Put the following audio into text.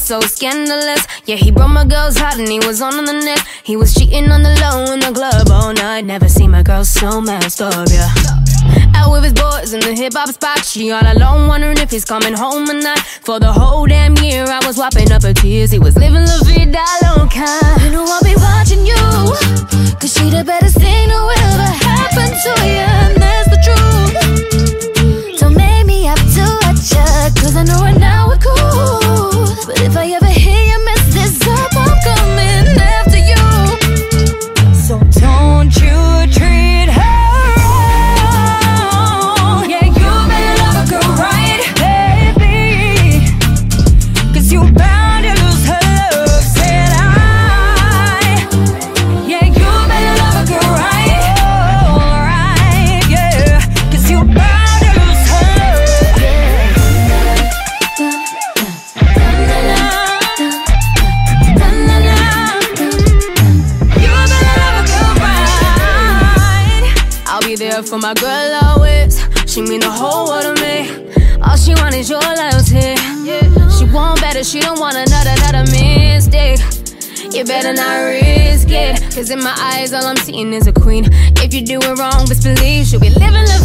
so scandalous. Yeah, he broke my girl's heart and he was on the net. He was cheating on the low in the club all night. Never seen my girl so messed up, yeah. Out with his boys in the hip-hop spot. She all alone wondering if he's coming home or not. For the whole damn year I was wiping up her tears. He was living la vida loca. You know I'll be watching you, cause she the baddest thing that will ever happen to you. And that's the truth. Don't make me have to watch ya, cause I know right now we're cool. But if I ever hear you mess this up, I'm coming after you. So don't you treat her. For my girl always, she mean the whole world to me. All she want is your loyalty. She want better, she don't want another mistake. You better not risk it, cause in my eyes all I'm seeing is a queen. If you do it wrong, best believe she'll be living the